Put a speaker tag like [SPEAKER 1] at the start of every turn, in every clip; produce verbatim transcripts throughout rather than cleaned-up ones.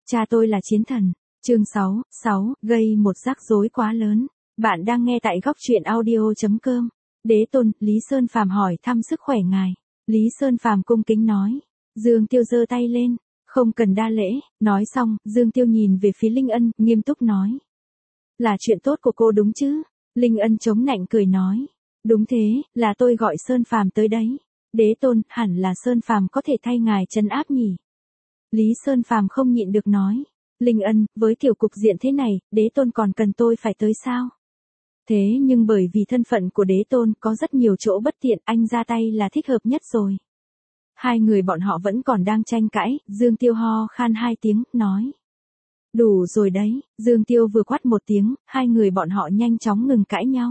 [SPEAKER 1] cha tôi là chiến thần. Chương sáu, sáu, gây một rắc rối quá lớn. Bạn đang nghe tại góc truyện audio chấm com. Đế tôn, Lý Sơn Phàm hỏi thăm sức khỏe ngài. Lý Sơn Phàm cung kính nói. Dương Tiêu giơ tay lên, không cần đa lễ. Nói xong, Dương Tiêu nhìn về phía Linh Ân, nghiêm túc nói. Là chuyện tốt của cô đúng chứ? Linh Ân chống nạnh cười nói. Đúng thế, là tôi gọi Sơn Phàm tới đấy. Đế tôn, hẳn là Sơn Phàm có thể thay ngài trấn áp nhỉ? Lý Sơn Phàm không nhịn được nói. Linh Ân, với tiểu cục diện thế này, đế tôn còn cần tôi phải tới sao? Thế nhưng bởi vì thân phận của đế tôn có rất nhiều chỗ bất tiện, anh ra tay là thích hợp nhất rồi. Hai người bọn họ vẫn còn đang tranh cãi, Dương Tiêu ho khan hai tiếng, nói. Đủ rồi đấy, Dương Tiêu vừa quát một tiếng, hai người bọn họ nhanh chóng ngừng cãi nhau.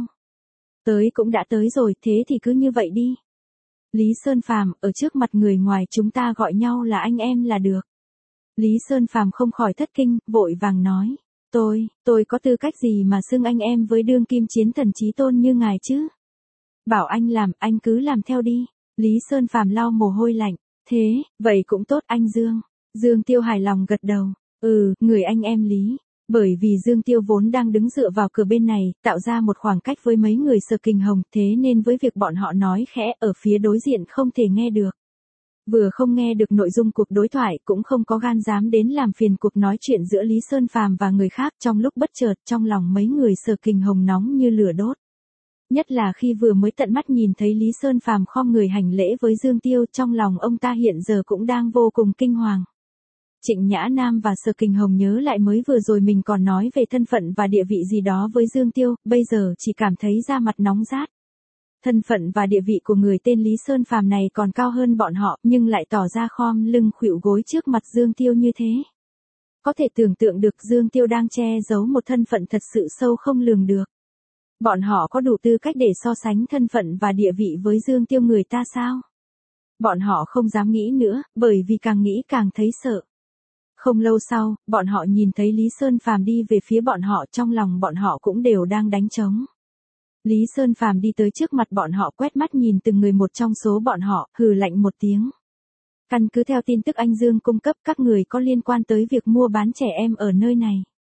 [SPEAKER 1] Tới cũng đã tới rồi, thế thì cứ như vậy đi. Lý Sơn Phàm, ở trước mặt người ngoài chúng ta gọi nhau là anh em là được. Lý Sơn Phàm không khỏi thất kinh, vội vàng nói. Tôi, tôi có tư cách gì mà xưng anh em với đương kim chiến thần chí tôn như ngài chứ? Bảo anh làm, anh cứ làm theo đi. Lý Sơn Phàm lau mồ hôi lạnh. Thế, vậy cũng tốt anh Dương. Dương Tiêu hài lòng gật đầu. Ừ, người anh em Lý. Bởi vì Dương Tiêu vốn đang đứng dựa vào cửa bên này, tạo ra một khoảng cách với mấy người Sở Kình Hồng, thế nên với việc bọn họ nói khẽ ở phía đối diện không thể nghe được. Vừa không nghe được nội dung cuộc đối thoại cũng không có gan dám đến làm phiền cuộc nói chuyện giữa Lý Sơn Phàm và người khác, trong lúc bất chợt trong lòng mấy người Sở Kình Hồng nóng như lửa đốt. Nhất là khi vừa mới tận mắt nhìn thấy Lý Sơn Phàm khom người hành lễ với Dương Tiêu, trong lòng ông ta hiện giờ cũng đang vô cùng kinh hoàng. Trịnh Nhã Nam và Sở Kình Hồng nhớ lại mới vừa rồi mình còn nói về thân phận và địa vị gì đó với Dương Tiêu, bây giờ chỉ cảm thấy da mặt nóng rát. Thân phận và địa vị của người tên Lý Sơn Phàm này còn cao hơn bọn họ, nhưng lại tỏ ra khom lưng khuỵu gối trước mặt Dương Tiêu như thế. Có thể tưởng tượng được Dương Tiêu đang che giấu một thân phận thật sự sâu không lường được. Bọn họ có đủ tư cách để so sánh thân phận và địa vị với Dương Tiêu người ta sao? Bọn họ không dám nghĩ nữa, bởi vì càng nghĩ càng thấy sợ. Không lâu sau, bọn họ nhìn thấy Lý Sơn Phàm đi về phía bọn họ, trong lòng bọn họ cũng đều đang đánh trống. Lý Sơn Phàm đi tới trước mặt bọn họ, quét mắt nhìn từng người một trong số bọn họ, hừ lạnh một tiếng. Căn cứ theo tin tức anh Dương cung cấp, các người có liên quan tới việc mua bán trẻ em ở nơi này.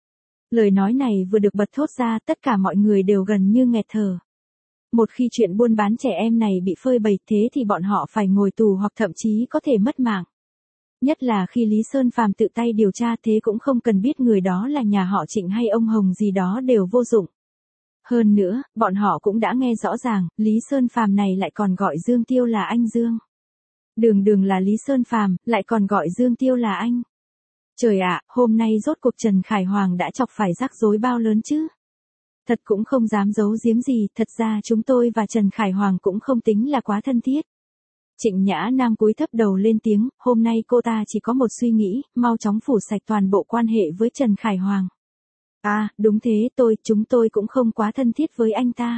[SPEAKER 1] Lời nói này vừa được bật thốt ra, tất cả mọi người đều gần như nghẹt thở. Một khi chuyện buôn bán trẻ em này bị phơi bày thế thì bọn họ phải ngồi tù hoặc thậm chí có thể mất mạng. Nhất là khi Lý Sơn Phàm tự tay điều tra, thế cũng không cần biết người đó là nhà họ Trịnh hay ông Hồng gì đó đều vô dụng. Hơn nữa, bọn họ cũng đã nghe rõ ràng, Lý Sơn Phàm này lại còn gọi Dương Tiêu là anh Dương. Đường đường là Lý Sơn Phàm, lại còn gọi Dương Tiêu là anh. Trời ạ, hôm nay rốt cuộc Trần Khải Hoàng đã chọc phải rắc rối bao lớn chứ? Thật cũng không dám giấu giếm gì, thật ra chúng tôi và Trần Khải Hoàng cũng không tính là quá thân thiết. Trịnh Nhã Nam cúi thấp đầu lên tiếng, hôm nay cô ta chỉ có một suy nghĩ, mau chóng phủ sạch toàn bộ quan hệ với Trần Khải Hoàng. À, đúng thế, tôi, chúng tôi cũng không quá thân thiết với anh ta.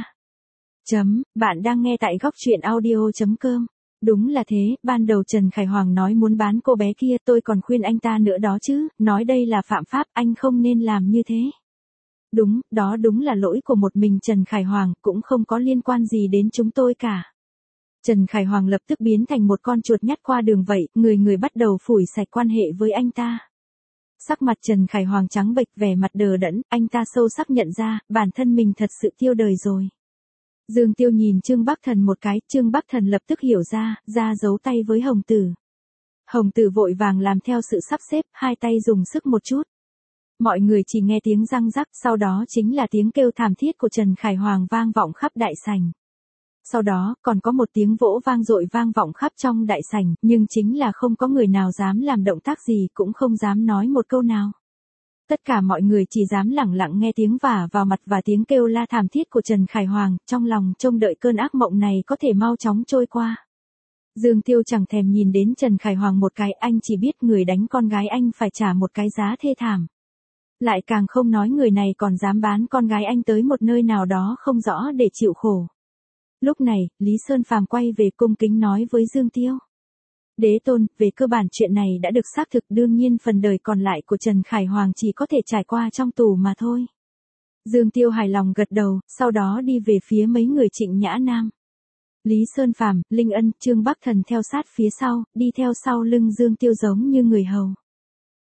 [SPEAKER 1] Chấm, bạn đang nghe tại góc truyện audio chấm com. Đúng là thế, ban đầu Trần Khải Hoàng nói muốn bán cô bé kia, tôi còn khuyên anh ta nữa đó chứ, nói đây là phạm pháp, anh không nên làm như thế. Đúng, đó đúng là lỗi của một mình Trần Khải Hoàng, cũng không có liên quan gì đến chúng tôi cả. Trần Khải Hoàng lập tức biến thành một con chuột nhắt qua đường vậy, người người bắt đầu phủi sạch quan hệ với anh ta. Sắc mặt Trần Khải Hoàng trắng bệch, vẻ mặt đờ đẫn, anh ta sâu sắc nhận ra, bản thân mình thật sự tiêu đời rồi. Dương Tiêu nhìn Trương Bắc Thần một cái, Trương Bắc Thần lập tức hiểu ra, ra giấu tay với Hồng Tử. Hồng Tử vội vàng làm theo sự sắp xếp, hai tay dùng sức một chút. Mọi người chỉ nghe tiếng răng rắc, sau đó chính là tiếng kêu thảm thiết của Trần Khải Hoàng vang vọng khắp đại sảnh. Sau đó, còn có một tiếng vỗ vang dội vang vọng khắp trong đại sảnh, nhưng chính là không có người nào dám làm động tác gì, cũng không dám nói một câu nào. Tất cả mọi người chỉ dám lẳng lặng nghe tiếng vả vào mặt và tiếng kêu la thảm thiết của Trần Khải Hoàng, trong lòng trông đợi cơn ác mộng này có thể mau chóng trôi qua. Dương Tiêu chẳng thèm nhìn đến Trần Khải Hoàng một cái, anh chỉ biết người đánh con gái anh phải trả một cái giá thê thảm. Lại càng không nói người này còn dám bán con gái anh tới một nơi nào đó không rõ để chịu khổ. Lúc này, Lý Sơn Phàm quay về cung kính nói với Dương Tiêu. Đế tôn, về cơ bản chuyện này đã được xác thực, đương nhiên phần đời còn lại của Trần Khải Hoàng chỉ có thể trải qua trong tù mà thôi. Dương Tiêu hài lòng gật đầu, sau đó đi về phía mấy người Trịnh Nhã Nam. Lý Sơn Phàm, Linh Ân, Trương Bắc Thần theo sát phía sau, đi theo sau lưng Dương Tiêu giống như người hầu.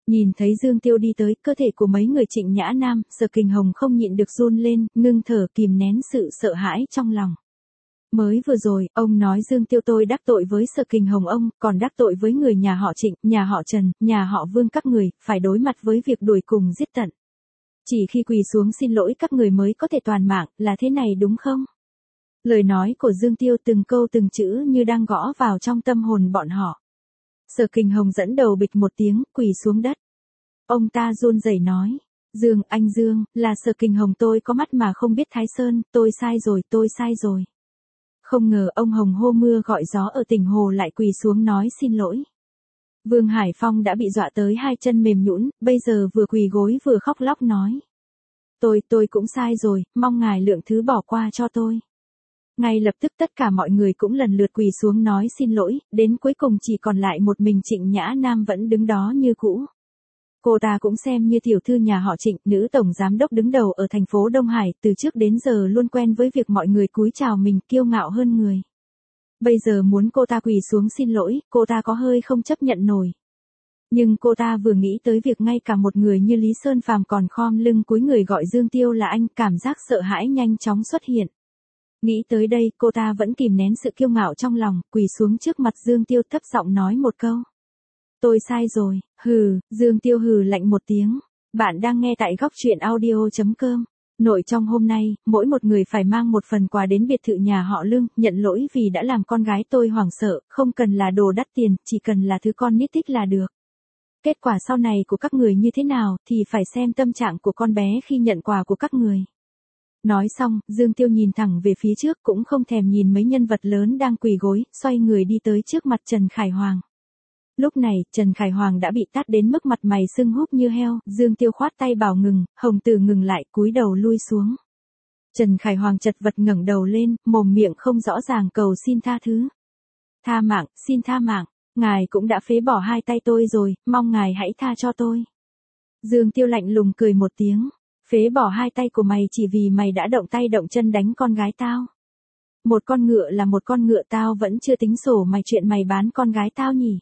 [SPEAKER 1] Nhìn thấy Dương Tiêu đi tới, cơ thể của mấy người Trịnh Nhã Nam, Sở Kình Hồng không nhịn được run lên, ngưng thở kìm nén sự sợ hãi trong lòng. Mới vừa rồi, ông nói Dương Tiêu tôi đắc tội với Sở Kình Hồng ông, còn đắc tội với người nhà họ Trịnh, nhà họ Trần, nhà họ Vương các người, phải đối mặt với việc đuổi cùng giết tận. Chỉ khi quỳ xuống xin lỗi các người mới có thể toàn mạng, là thế này đúng không? Lời nói của Dương Tiêu từng câu từng chữ như đang gõ vào trong tâm hồn bọn họ. Sở Kình Hồng dẫn đầu bịch một tiếng, quỳ xuống đất. Ông ta run rẩy nói, Dương, anh Dương, là Sở Kình Hồng tôi có mắt mà không biết Thái Sơn, tôi sai rồi, tôi sai rồi. Không ngờ ông Hồng hô mưa gọi gió ở tỉnh Hồ lại quỳ xuống nói xin lỗi. Vương Hải Phong đã bị dọa tới hai chân mềm nhũn, bây giờ vừa quỳ gối vừa khóc lóc nói. Tôi, tôi cũng sai rồi, mong ngài lượng thứ bỏ qua cho tôi. Ngay lập tức tất cả mọi người cũng lần lượt quỳ xuống nói xin lỗi, đến cuối cùng chỉ còn lại một mình Trịnh Nhã Nam vẫn đứng đó như cũ. Cô ta cũng xem như tiểu thư nhà họ Trịnh, nữ tổng giám đốc đứng đầu ở thành phố Đông Hải, từ trước đến giờ luôn quen với việc mọi người cúi chào mình, kiêu ngạo hơn người. Bây giờ muốn cô ta quỳ xuống xin lỗi, cô ta có hơi không chấp nhận nổi. Nhưng cô ta vừa nghĩ tới việc ngay cả một người như Lý Sơn Phàm còn khom lưng cúi người gọi Dương Tiêu là anh, cảm giác sợ hãi nhanh chóng xuất hiện. Nghĩ tới đây, cô ta vẫn kìm nén sự kiêu ngạo trong lòng, quỳ xuống trước mặt Dương Tiêu thấp giọng nói một câu. Tôi sai rồi, hừ, Dương Tiêu hừ lạnh một tiếng. Bạn đang nghe tại góc truyện audio chấm com. Nội trong hôm nay, mỗi một người phải mang một phần quà đến biệt thự nhà họ Lương, nhận lỗi vì đã làm con gái tôi hoảng sợ, không cần là đồ đắt tiền, chỉ cần là thứ con nít thích là được. Kết quả sau này của các người như thế nào, thì phải xem tâm trạng của con bé khi nhận quà của các người. Nói xong, Dương Tiêu nhìn thẳng về phía trước cũng không thèm nhìn mấy nhân vật lớn đang quỳ gối, xoay người đi tới trước mặt Trần Khải Hoàng. Lúc này, Trần Khải Hoàng đã bị tát đến mức mặt mày sưng húp như heo, Dương Tiêu khoát tay bảo ngừng, Hồng Tử ngừng lại, cúi đầu lui xuống. Trần Khải Hoàng chật vật ngẩng đầu lên, mồm miệng không rõ ràng cầu xin tha thứ. Tha mạng, xin tha mạng, ngài cũng đã phế bỏ hai tay tôi rồi, mong ngài hãy tha cho tôi. Dương Tiêu lạnh lùng cười một tiếng, phế bỏ hai tay của mày chỉ vì mày đã động tay động chân đánh con gái tao. Một con ngựa là một con ngựa, tao vẫn chưa tính sổ mày chuyện mày bán con gái tao nhỉ.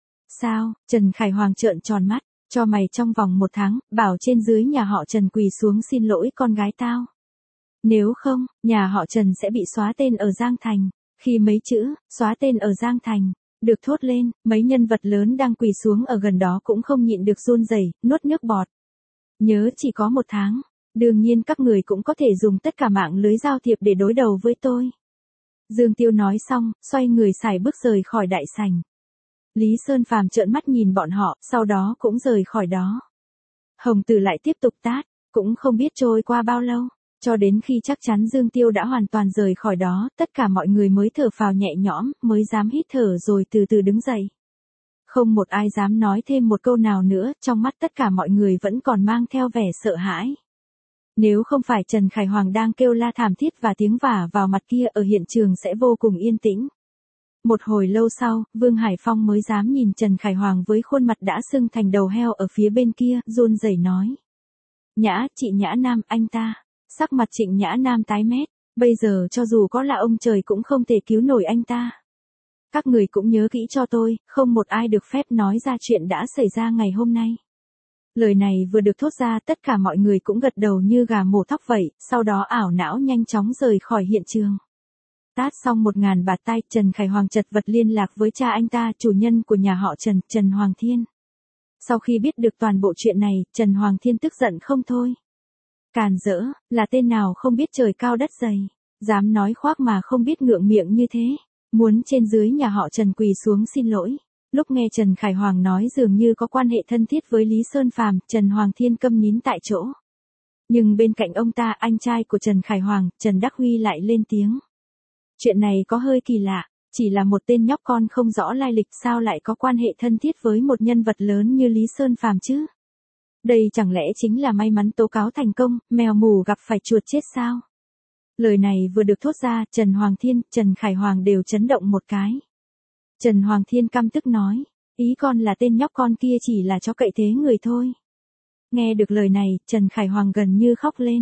[SPEAKER 1] Sao? Trần Khải Hoàng trợn tròn mắt, cho mày trong vòng một tháng, bảo trên dưới nhà họ Trần quỳ xuống xin lỗi con gái tao. Nếu không, nhà họ Trần sẽ bị xóa tên ở Giang Thành. Khi mấy chữ, xóa tên ở Giang Thành, được thốt lên, mấy nhân vật lớn đang quỳ xuống ở gần đó cũng không nhịn được run rẩy, nuốt nước bọt. Nhớ chỉ có một tháng, đương nhiên các người cũng có thể dùng tất cả mạng lưới giao thiệp để đối đầu với tôi. Dương Tiêu nói xong, xoay người xài bước rời khỏi đại sảnh. Lý Sơn Phàm trợn mắt nhìn bọn họ, sau đó cũng rời khỏi đó. Hồng Tử lại tiếp tục tát, cũng không biết trôi qua bao lâu, cho đến khi chắc chắn Dương Tiêu đã hoàn toàn rời khỏi đó, tất cả mọi người mới thở phào nhẹ nhõm, mới dám hít thở rồi từ từ đứng dậy. Không một ai dám nói thêm một câu nào nữa, trong mắt tất cả mọi người vẫn còn mang theo vẻ sợ hãi. Nếu không phải Trần Khải Hoàng đang kêu la thảm thiết và tiếng vả vào mặt kia, ở hiện trường sẽ vô cùng yên tĩnh. Một hồi lâu sau, Vương Hải Phong mới dám nhìn Trần Khải Hoàng với khuôn mặt đã sưng thành đầu heo ở phía bên kia, run rẩy nói. Nhã, chị Nhã Nam, anh ta. Sắc mặt Trịnh Nhã Nam tái mét, bây giờ cho dù có là ông trời cũng không thể cứu nổi anh ta. Các người cũng nhớ kỹ cho tôi, không một ai được phép nói ra chuyện đã xảy ra ngày hôm nay. Lời này vừa được thốt ra, tất cả mọi người cũng gật đầu như gà mổ thóc vậy, sau đó ảo não nhanh chóng rời khỏi hiện trường. Tát xong một ngàn bạt tay, Trần Khải Hoàng chật vật liên lạc với cha anh ta, chủ nhân của nhà họ Trần, Trần Hoàng Thiên. Sau khi biết được toàn bộ chuyện này, Trần Hoàng Thiên tức giận không thôi. Càn rỡ, là tên nào không biết trời cao đất dày, dám nói khoác mà không biết ngượng miệng như thế, muốn trên dưới nhà họ Trần quỳ xuống xin lỗi. Lúc nghe Trần Khải Hoàng nói dường như có quan hệ thân thiết với Lý Sơn Phàm, Trần Hoàng Thiên câm nín tại chỗ. Nhưng bên cạnh ông ta, anh trai của Trần Khải Hoàng, Trần Đắc Huy lại lên tiếng. Chuyện này có hơi kỳ lạ, chỉ là một tên nhóc con không rõ lai lịch sao lại có quan hệ thân thiết với một nhân vật lớn như Lý Sơn Phàm chứ? Đây chẳng lẽ chính là may mắn tố cáo thành công, mèo mù gặp phải chuột chết sao? Lời này vừa được thốt ra, Trần Hoàng Thiên, Trần Khải Hoàng đều chấn động một cái. Trần Hoàng Thiên căm tức nói, ý con là tên nhóc con kia chỉ là cho cậy thế người thôi. Nghe được lời này, Trần Khải Hoàng gần như khóc lên.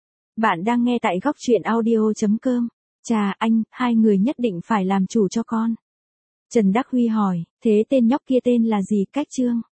[SPEAKER 1] Bạn đang nghe tại góc truyện audio chấm com. Chà anh, hai người nhất định phải làm chủ cho con. Trần Đắc Huy hỏi, thế tên nhóc kia tên là gì, cách chương?